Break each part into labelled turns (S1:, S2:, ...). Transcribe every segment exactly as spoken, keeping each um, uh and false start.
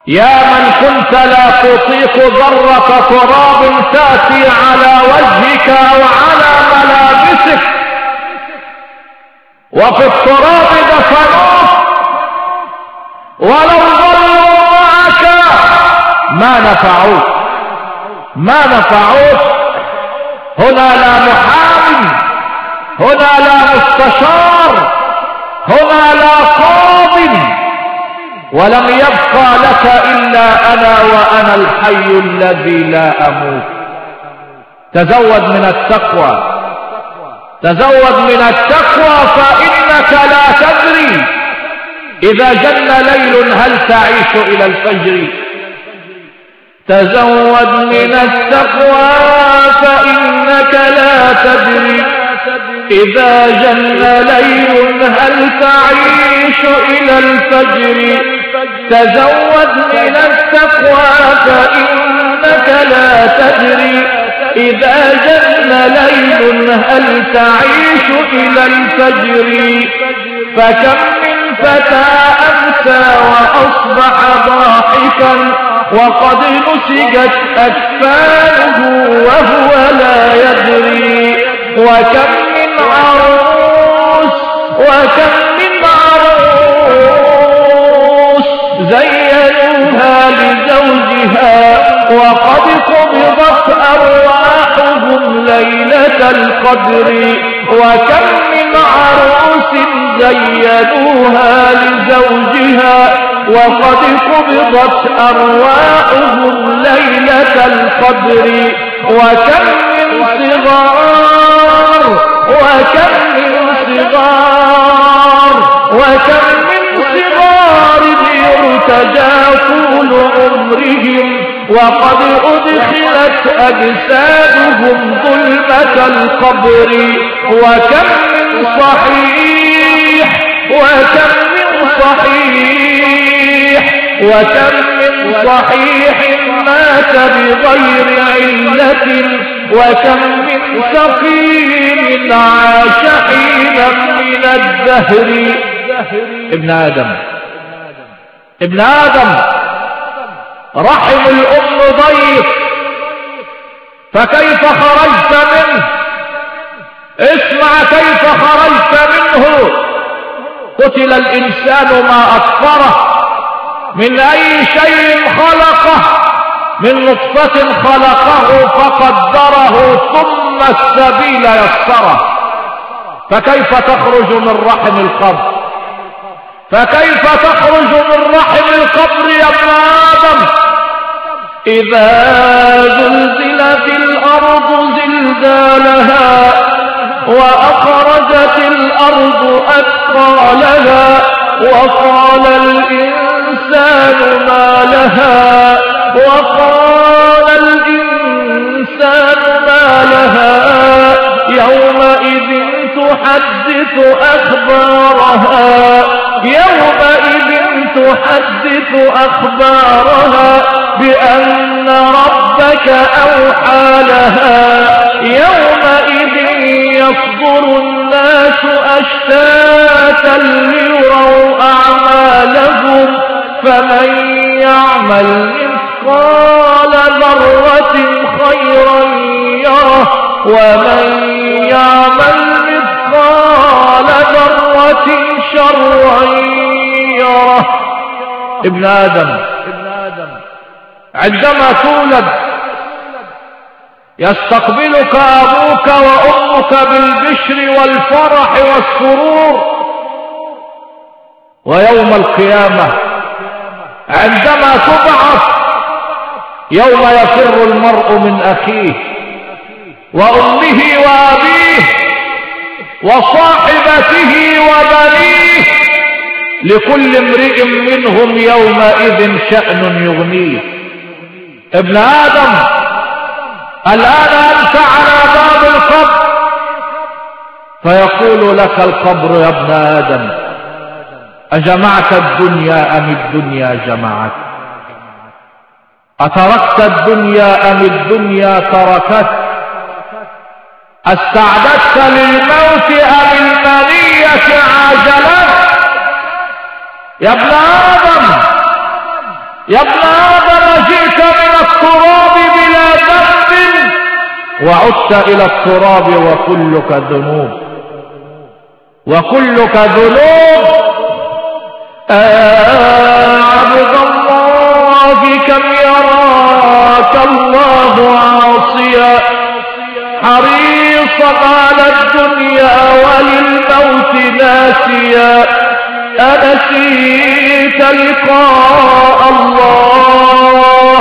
S1: يا من كنت لا تطيق ذرة تراب تأتي على وجهك أو على ملابسك وفي التراب دفنوك، ولو ظلوا معك ما نفعوك ما نفعوك هنا لا محامي، هنا لا مستشار، هنا لا قاض، ولم يبقى لك إلا أنا وأنا الحي الذي لا أموت. تزود من التقوى، تزود من التقوى، فإنك لا تدري إذا جن ليل هل تعيش إلى الفجر. تزود من التقوى فإنك لا تدري إذا جن ليل هل تعيش إلى الفجر. تزود من التقوى فإنك لا تدري إذا جن ليل هل تعيش إلى الفجر. فكم من فتى أمسى وأصبح ضاحكا وقد نسجت أكفانه وهو لا يدري. وكم من عروس وكم من عروس زينوها لزوجها وقد قبضت أرواحهم ليلة القدر. وكم من عروس زينوها لزوجها وقد قبضت أرواحهم ليلة القدر. وكم من صغار وكم من صغار وكم من صغار يرتجى طول عمرهم وقد أدخلت أجسادهم ظلمة القبر. وكم من صحيح وكم من صحيح وكم من صحيح مات بغير علة وكم من سقيم عاش حينا من الدهر. ابن آدم ابن آدم رحم الأم ضيق، فكيف خرجت منه؟ اسمع كيف خرجت منه. قتل الإنسان ما أكفره، من أي شيء خلقه؟ من نطفة خلقه فقدره ثم السبيل يسره. فكيف تخرج من رحم القبر؟ فكيف تخرج من رحم القبر يا ابن آدم؟ إذا زلزلت الأرض زلزالها وأخرجت الأرض أثقالها وقال الإنسان ما لها وقال الإنسان ما لها يومئذ تحدث أخبارها يومئذ تحدث أخبارها بأن ربك أوحى لها يومئذ يصدر الناس أشتاتا ليروا أعمالهم فمن يعمل مثقال ذرة خيرا يره ومن يعمل مثقال ذرة شرا يره. ابن آدم عندما تولد يستقبلك أبوك وأمك بالبشر والفرح والسرور، ويوم القيامة عندما تبعث يوم يفر المرء من أخيه وأمه وأبيه وصاحبته وبنيه لكل امرئ منهم يومئذ شأن يغنيه. ابن آدم الآن أنت على باب القبر فيقول لك القبر يا ابن آدم أجمعت الدنيا أم الدنيا جمعت؟ أتركت الدنيا أم الدنيا تركت؟ استعددت للموت أم المنية عاجلت؟ يا ابن آدم يا ابن آدم جئت من التراب بلا ذنب وعدت إلى التراب وكلك ذنوب وكلك ذنوب. آه عبد الله كم يراك الله عاصيا حريصا على الدنيا وللموت ناسيا. أنسيت لقاء الله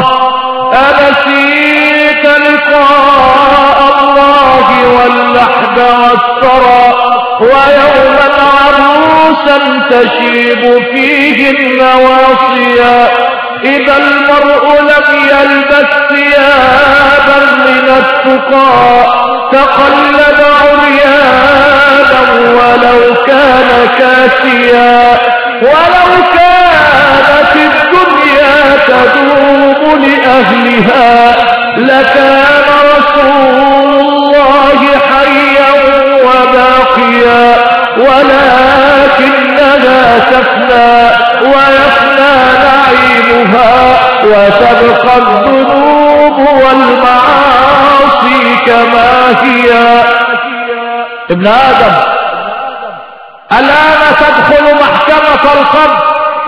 S1: أنسيت لقاء الله واللحد والثرى ويوما عروسا تشيب فيه النواصيا. إذا المرء لم يلبس ثيابا من التقى تقلد عريانا ولو كان كاسيا. ولو كانت الدنيا تدوم لأهلها لكان رسول الله حيا وباقيا ولكنها تفنى ويفنى نعيمها وتبقى الذنوب والمعاصي كما هي. ابن آدم الآن تدخل محكمة القبر.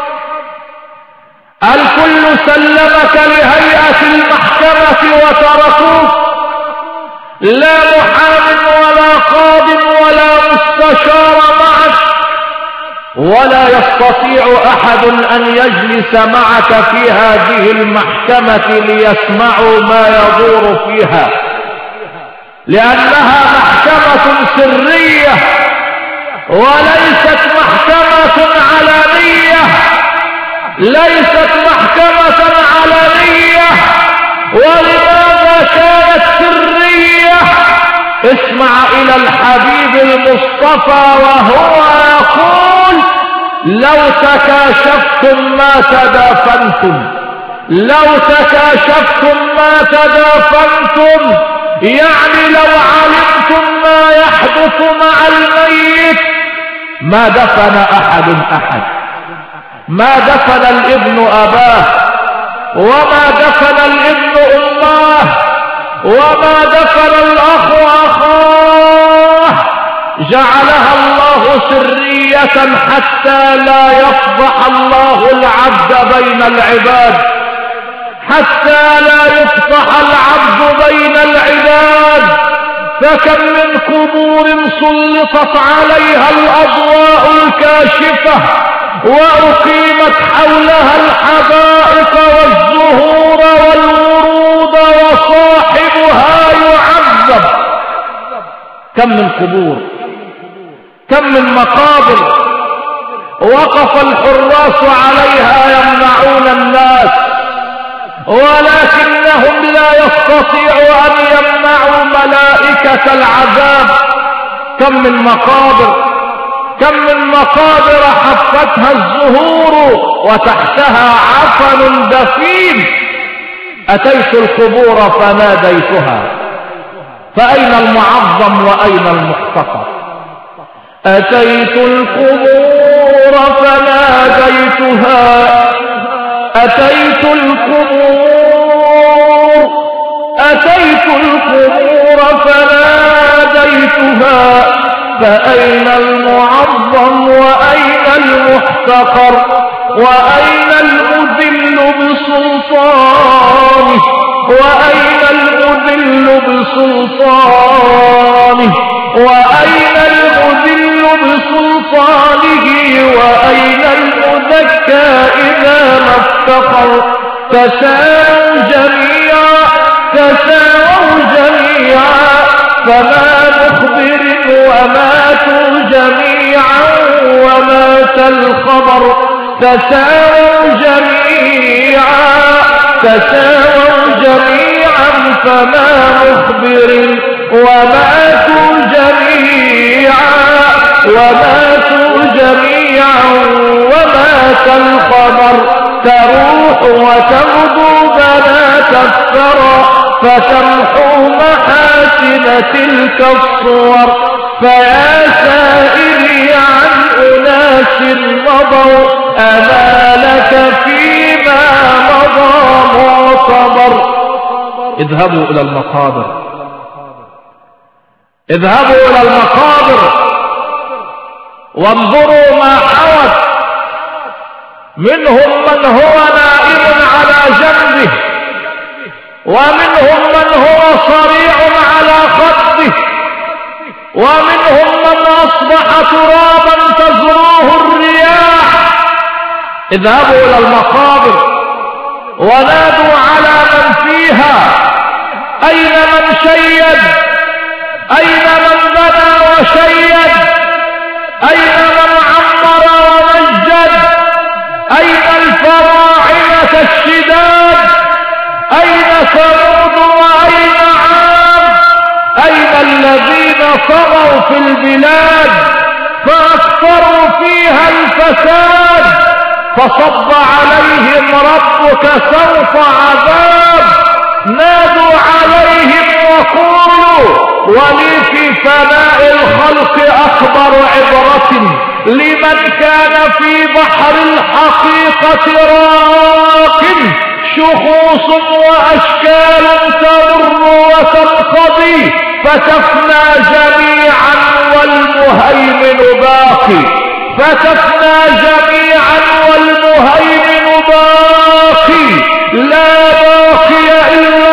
S1: الكل سلمك لهيئة المحكمة وتركوك، لا محام ولا قاض ولا مستشار معك، ولا يستطيع أحد أن يجلس معك في هذه المحكمة ليسمعوا ما يدور فيها، لأنها محكمة سرية وليست محكمة علنية ليست محكمة علنية. ولماذا كانت سرية؟ اسمع إلى الحبيب المصطفى وهو يقول: لو تكاشفتم ما تدافنتم لو تكاشفتم ما تدافنتم يعني لو علمتم ما يحدث مع الميت ما دفن أحد أحد ما دفن الابن أباه، وما دفن الابن أمه، وما دفن الأخ أخاه. جعلها الله سرية حتى لا يفضح الله العبد بين العباد حتى لا يفضح العبد بين العباد. فكم من قبور سلطت عليها الأضواء الكاشفة وأقيمت حولها الحدائق والزهور والورود وصاحبها يعذب. كم من قبور، كم من مقابر وقف الحراس عليها يمنعون الناس، ولكنهم لا يستطيعوا أن يمنعوا ملائكة العذاب. كم من مقابر كم من مقابر حفتها الزهور وتحتها عفن دفين. أتيت القبور فناديتها فأين المعظم وأين المحتقر؟ أتيت القبور فناديتها أتيت القبور أتيت القبور فناديتها فأين المعظم وأين المحتقر؟ وأين المذل بسلطانه وأين المذل بسلطانه وأين المذل بسلطانه وأين المذكى إذا ما افتقر؟ تساووا جميعا تساووا جميعا فما مخبر وماتوا جميعا ومات الخبر. تساووا جميعا تساووا جميعا فما مخبر وماتوا جميعا وماتوا جميعا ومات الخبر. تروح وتغدو بنات الثرى فتمحو محاسن تلك الصور. فيا سائلي عن أناس مضوا أما لك فيما مضى اذهبوا إلى المقابر، اذهبوا إلى المقابر وانظروا ما حوت. منهم من هو نائم على جنبه، ومنهم من هو صريع على خده، ومنهم من أصبح ترابا تزروه الرياح. اذهبوا إلى المقابر ونادوا على من فيها: أين من شيد؟ أين من بنى وشيد؟ أين من عمر ومجد؟ أين الفراعنة الشداد؟ أين ثمود وأين عاد؟ أين الذين طغوا في البلاد فأكثروا فيها الفساد؟ فصب عليهم ربك سوط عذاب. نادوا عليهم وقولوا: ولي في فناء الخلق أكبر عبرة لمن كان في بحر الحقيقة راق، شخوص وأشكال تمر وتنقضي، فتفنى جميعا والمهيمن باقي، فتفنى جميعا والمهيمن باقي، لا باقي إلا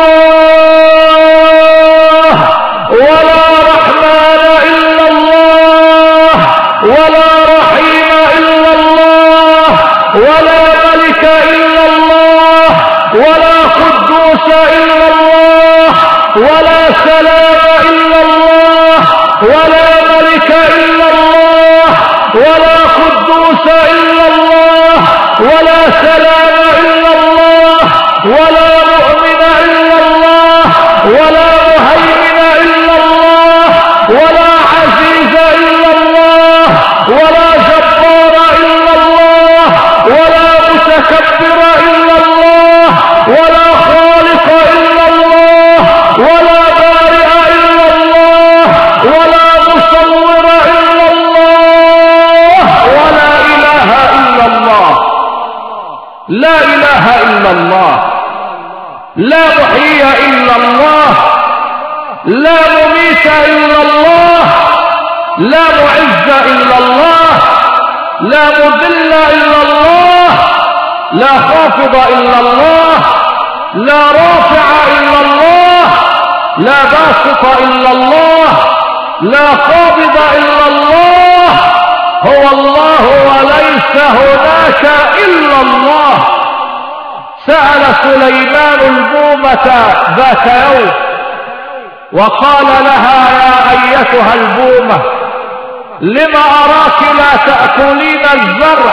S1: الله، ولا رحمن إلا الله، ولا رحيم إلا الله، ولا ملك إلا الله، ولا قدوس إلا الله، ولا سلام إلا الله، ولا ملك إلا الله، ولا قدوس إلا الله، ولا سلام إلا الله، ولا مؤمن إلا الله، ولا مهيمن إلا الله، ولا عزيز إلا الله، ولا جبار إلا الله، ولا متكبر إلا الله، ولا خالق إلا الله، ولا بارئ إلا الله، ولا مصور إلا الله، ولا إله إلا الله. لا إله إلا الله، لا محيي إلا الله، لا مميت إلا الله، لا معز إلا الله، لا مذل إلا الله، لا خافض إلا الله، لا رافع إلا الله، لا باسط إلا الله، لا قابض إلا الله. هو الله وليس هناك إلا الله. سأل سليمان البومة ذات يوم وقال لها: يا أيتها البومة، لم أراك لا تأكلين الزرع؟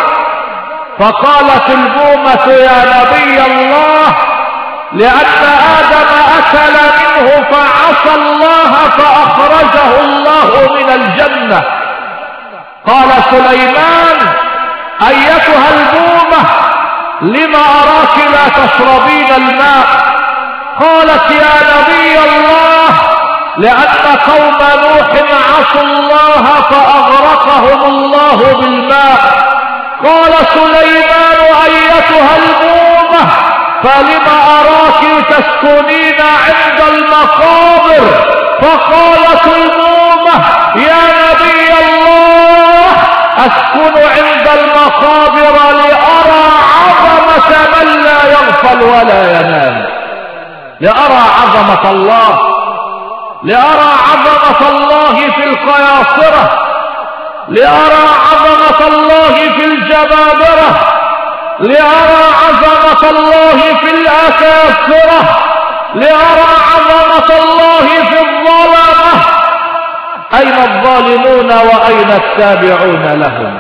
S1: فقالت البومة: يا نبي الله، لأن آدم أكل منه فعصى الله فأخرجه الله من الجنة. قال سليمان: أيتها البومة، لم أراك لا تشربين الماء؟ قالت: يا نبي الله، لأن قوم نوح عصوا الله فأغرقهم الله بالماء. قال سليمان: أيتها البومة، فلم أراك تسكنين عند المقابر؟ فقالت البومة: يا نبي الله، أسكن عند المقابر لأرى عظمة من لا يغفل ولا ينام، لأرى عظمة الله، لأرى عظمة الله في القياصرة، لأرى عظمة الله في الجبابرة، لأرى عظمة الله في الأكاثرة، لأرى عظمة الله في الظلمة. أين الظالمون وأين التابعون لهم؟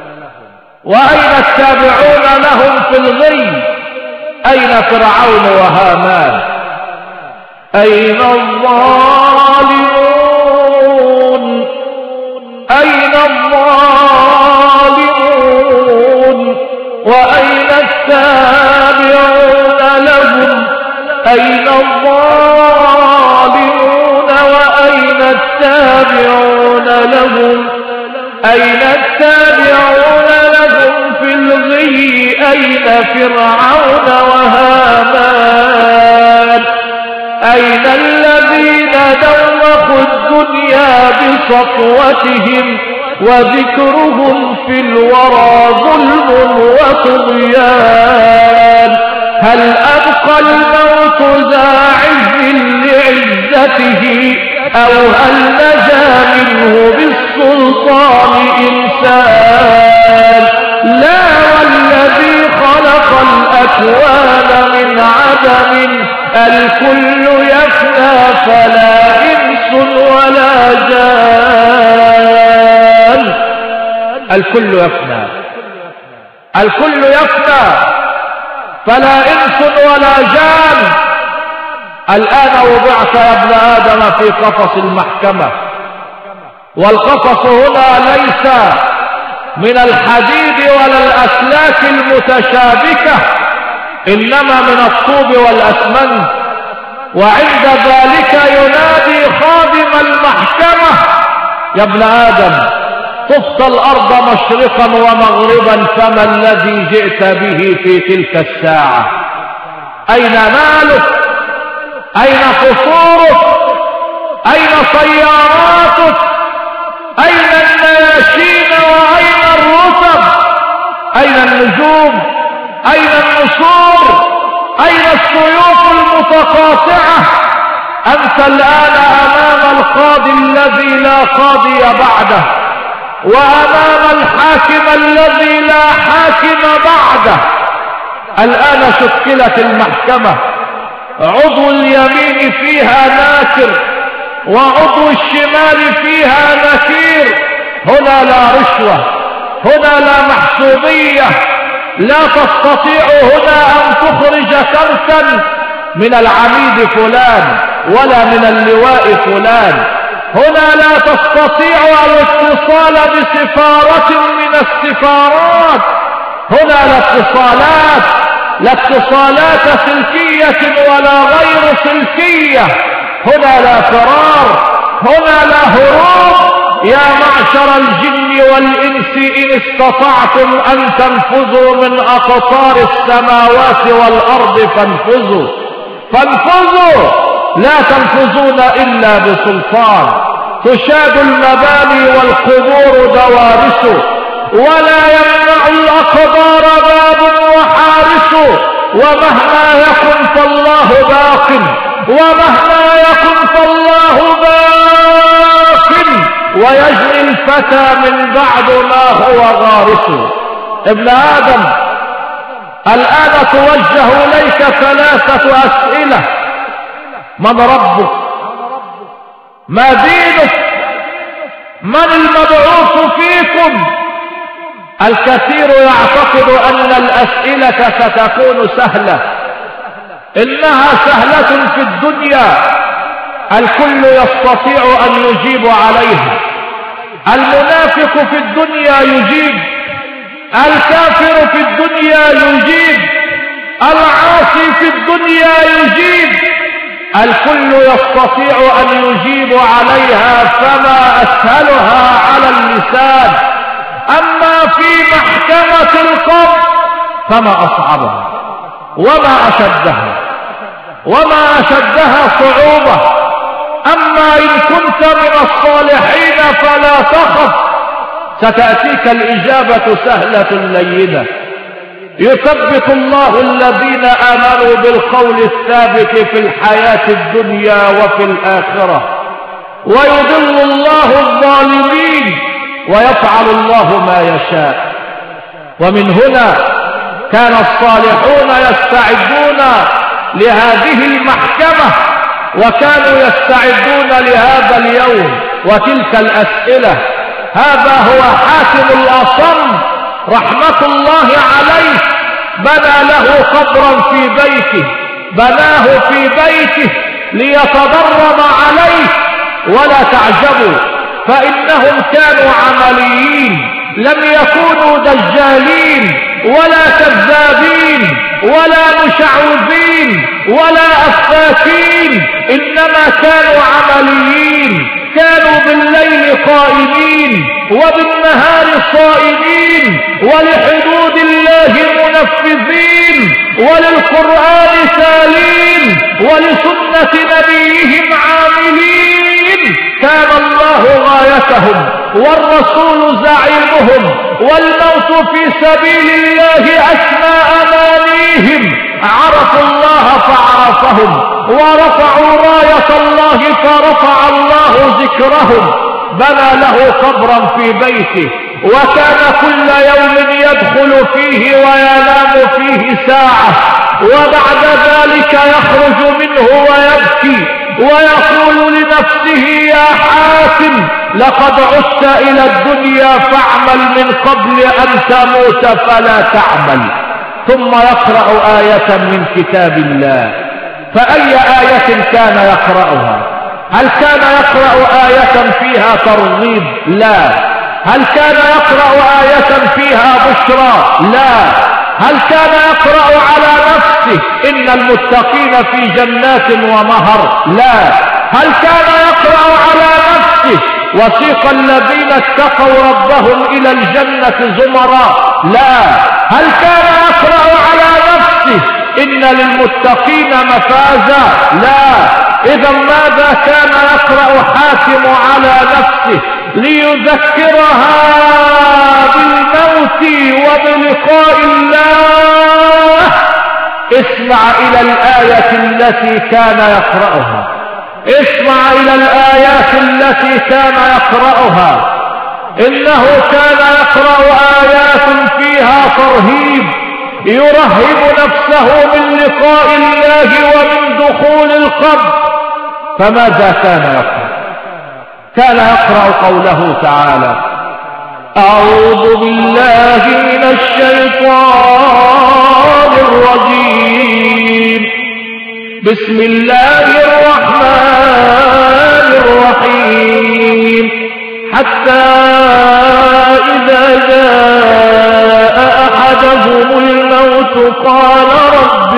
S1: وأين التابعون لهم في الغي؟ أين فرعون وهامان؟ أين الظالمون؟ أين الظالمون وأين التابعون لهم؟ أين الظالمون وأين التابعون لهم؟ أين التابعون لهم في الغي؟ أين فرعون وهامان؟ أين الذين دوخوا الدنيا بسطوتهم وذكرهم في الورى ظلم وطغيان؟ هل أبقى الموت ذا عز لعزته أو هل نجا منه بالسلطان إنسان؟ لا، والذي خلق الأكوان من عدم الكل يفنى فلا إنس ولا جان. الكل يفنى، الكل يفنى فلا إنس ولا جان. الآن وضعت يا ابن آدم في قفص المحكمة، والقفص هنا ليس من الحديد ولا الأسلاك المتشابكة، إنما من الطوب والأسمنت. وعند ذلك ينادي خادم المحكمة: يا ابن آدم، طفت الأرض مشرقا ومغربا، فما الذي جئت به في تلك الساعة؟ أين مالك؟ أين قصورك؟ أين سياراتك؟ أين النياشين وأين الرتب؟ أين النجوم؟ أين النسور؟ أين السيوف المتقاطعة؟ أنت الآن أمام القاضي الذي لا قاضي بعده، وأمام الحاكم الذي لا حاكم بعده. الآن شكلت المحكمة، عضو اليمين فيها ناكر وعضو الشمال فيها نكير. هنا لا رشوة، هنا لا محسوبية، لا تستطيع هنا أن تخرج كرتا من العميد فلان ولا من اللواء فلان. هنا لا تستطيع الاتصال بسفارة من السفارات. هنا لا اتصالات، لا اتصالات سلكية ولا غير سلكية. هنا لا فرار، هنا لا هروب. يا معشر الجن والإنس إن استطعتم أن تنفذوا من أقطار السماوات والأرض فانفذوا، فانفذوا، لا تنفذون إلا بسلطان. تشاد المباني والقبور دوارس، ولا يمنع الأقدار باب وحارس. ومهما يكن فالله باق، ومهما يكن فالله باق، ويجري الفتى من بعد ما هو غارس. ابن آدم، الآن توجه إليك ثلاثة أسئلة: من ربك؟ ما دينك؟ من المبعوث فيكم؟ الكثير يعتقد أن الأسئلة ستكون سهلة، إنها سهلة في الدنيا، الكل يستطيع أن يجيب عليها. المنافق في الدنيا يجيب، الكافر في الدنيا يجيب، العاصي في الدنيا يجيب، الكل يستطيع أن يجيب عليها، فما أسهلها على اللسان. أما في محكمة القبر فما أصعبها وما أشدها وما أشدها صعوبة. أما إن كنت من الصالحين فلا تخف، ستأتيك الإجابة سهلة لينة. يثبت الله الذين آمنوا بالقول الثابت في الحياة الدنيا وفي الآخرة، ويضل الله الظالمين، ويفعل الله ما يشاء. ومن هنا كان الصالحون يستعدون لهذه المحكمة، وكانوا يستعدون لهذا اليوم وتلك الأسئلة. هذا هو حاتم الأصم رحمة الله عليه، بنى له قبرا في بيته، بناه في بيته ليتدرب عليه. ولا تعجبوا، فإنهم كانوا عمليين، لم يكونوا دجالين ولا كذابين ولا مشعوذين ولا أفاكين، إنما كانوا عمليين. كانوا بالليل قائمين وبالنهار صائمين، ولحدود الله منفذين، وللقرآن سالين ولسنة نبيهم عاملين. كان الله غايتهم والرسول زعيمهم والموت في سبيل الله أسمى أمانيهم. عرفوا الله فعرفهم ورفعوا راية الله فرفع الله ذكرهم. بنى له قبرا في بيته وكان كل يوم يدخل فيه وينام فيه ساعة وبعد ذلك يخرج منه ويبكي ويقول لنفسه يا حاتم لقد عدت إلى الدنيا فاعمل من قبل أن تموت فلا تعمل. ثم يقرأ آية من كتاب الله. فأي آية كان يقرأها؟ هل كان يقرأ آية فيها ترغيب؟ لا. هل كان يقرأ آية فيها بشرى؟ لا. هل كان يقرأ على نفسه إن المتقين في جنات ونهر؟ لا. هل كان يقرأ على نفسه وسيق الذين اتقوا ربهم إلى الجنة زمرا؟ لا. هل كان يقرأ على نفسه إن للمتقين مفازا؟ لا. إذا ماذا كان يقرأ حاتم على نفسه ليذكرها بالموت وبلقاء الله؟ اسمع إلى الآية التي كان يقرأها. اسمع إلى الآيات التي كان يقرأها. إنه كان يقرأ آيات فيها ترهيب يرهب نفسه من لقاء الله ومن دخول القبر. فماذا كان يقرأ؟ كان يقرأ قوله تعالى أعوذ بالله من الشيطان الرجيم بسم الله الرحمن الرحيم حتى إذا جاء أحدهم الموت قال رب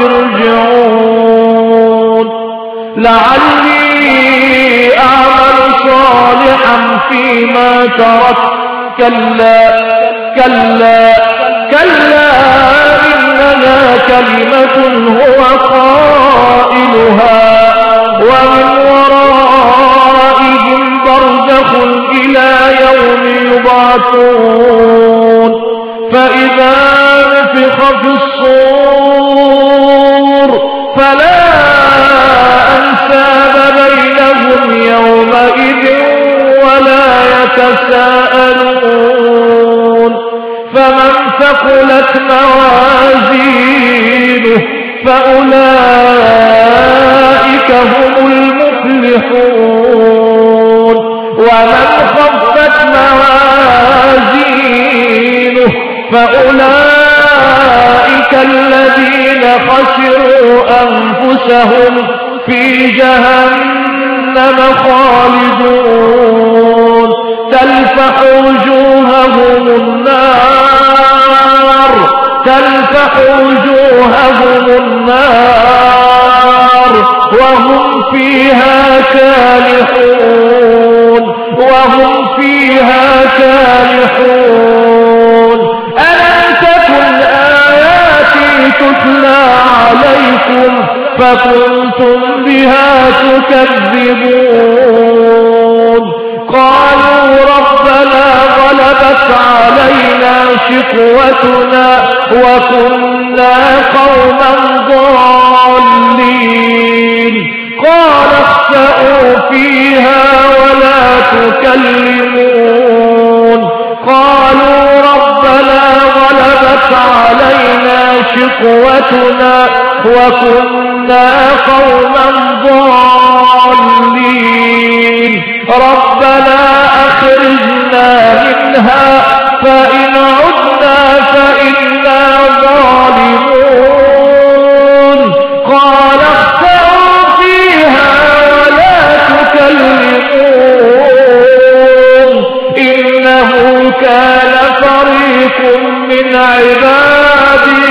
S1: ارجعون لعلي أعمل صالحا فيما تركت كلا كلا كلا إنها كلمة هو قائلها ومن ورائهم برزخ إلى يوم يبعثون فإذا نفخ في الصور فلا أنساب بينهم يومئذ ولا يتساءلون فمن ثقلت موازينه فأولئك هم المفلحون ومن خفت موازينه فأولئك الذين خسروا أنفسهم في جهنم خالدون تلفح وجوههم النار تلفح وجوههم النار وهم فيها كالحون وهم فيها كالحون ألم تكن آياتي تتلى عليكم فكنتم بها تكذبون قالوا ربنا غلبت علينا شقوتنا وكنا قوما ضالين قال اخسئوا فيها ولا تكلمون قالوا ربنا غلبت علينا شقوتنا وكنا قوما ضالين ربنا أخرجنا منها فإن عدنا فإنا ظالمون قال اخسئوا فيها ولا تكلمون إنه كان فريق من عبادي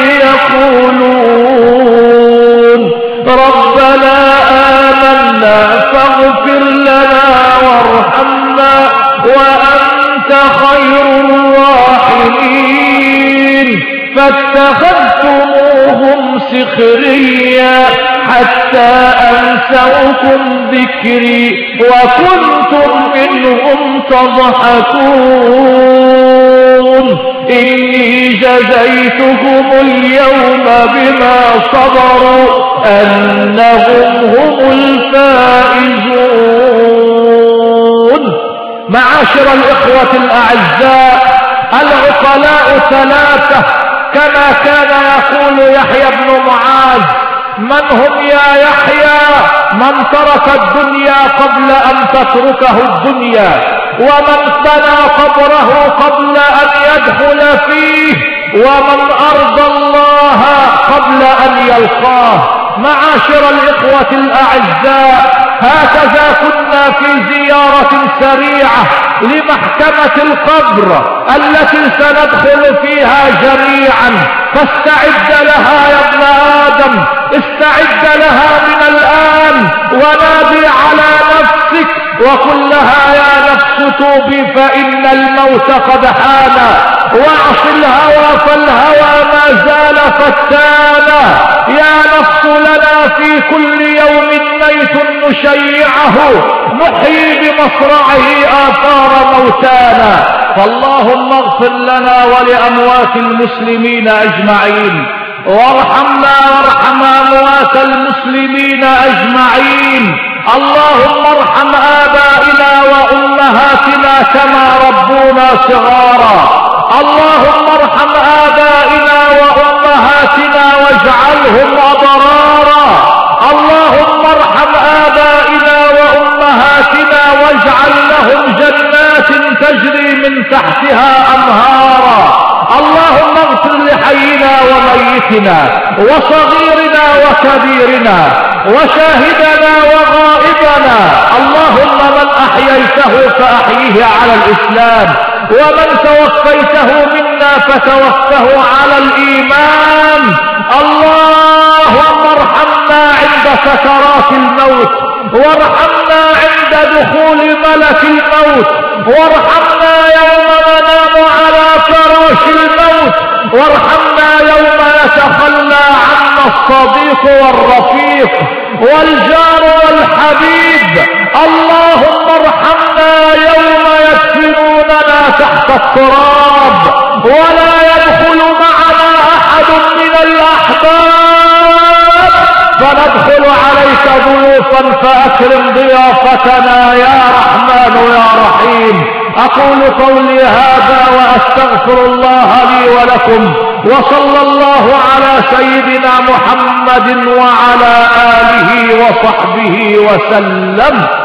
S1: يقولون ربنا آمنا فاغفر لنا وارحمنا وأنت خير الراحمين فاتخذتموهم تزدادوهم سخريا حتى أنسوكم ذكري وكنتم منهم تضحكون إني جزيتهم اليوم بما صبروا أنهم هم الفائزون. معاشر الإخوة الأعزاء، العقلاء ثلاثة كما كان يقول يحيى بن معاذ. من هم يا يحيى؟ من ترك الدنيا قبل أن تتركه الدنيا، ومن بنى قبره قبل أن يدخل فيه، ومن أرضى الله قبل أن يلقاه. معاشر الإخوة الأعزاء، هكذا كنا في زيارة سريعة لمحكمة القبر التي سندخل فيها جميعا، فاستعد لها يا ابن آدم، استعد لها من الآن، ونادي على نفسك وقل لها يا نفس توبي فإن الموت قد حان، واعص الهوى فالهوى ما زال فتانا. يا نفس لنا في كل يوم ميت نشيعه، نحيي بمصرعه آثار موتانا. فاللهم اغفر لنا ولأموات المسلمين أجمعين، وارحمنا وارحم أموات المسلمين أجمعين. اللهم ارحم آبائنا وأمهاتنا كما ربونا صغارا. اللهم ارحم آبائنا وأمهاتنا واجعلهم أبرارا. اللهم ارحم آبائنا وأمهاتنا واجعل لهم جنات تجري من تحتها أنهارا. اللهم اغفر لحينا وميتنا وصغيرنا وكبيرنا وشاهدنا وغائبنا. اللهم من أحييته فأحيه على الإسلام، ومن توفيته منا فتوفه على الإيمان. اللهم ارحمنا عند سكرات الموت، وارحمنا عند دخول ملك الموت، وارحمنا يوم ننام على فراش الموت، وارحمنا يوم يتخلى عنا الصديق والرفيق والجار والحبيب. اللهم ارحمنا يوم يدفنوننا تحت التراب ولا يدخل معنا أحد من الأحباب، فندخل عليك ضيوفا فأكرم ضيافتنا يا رحمن يا رحيم. أقول قولي هذا وأستغفر الله لي ولكم، وصلى الله على سيدنا محمد وعلى آله وصحبه وسلم.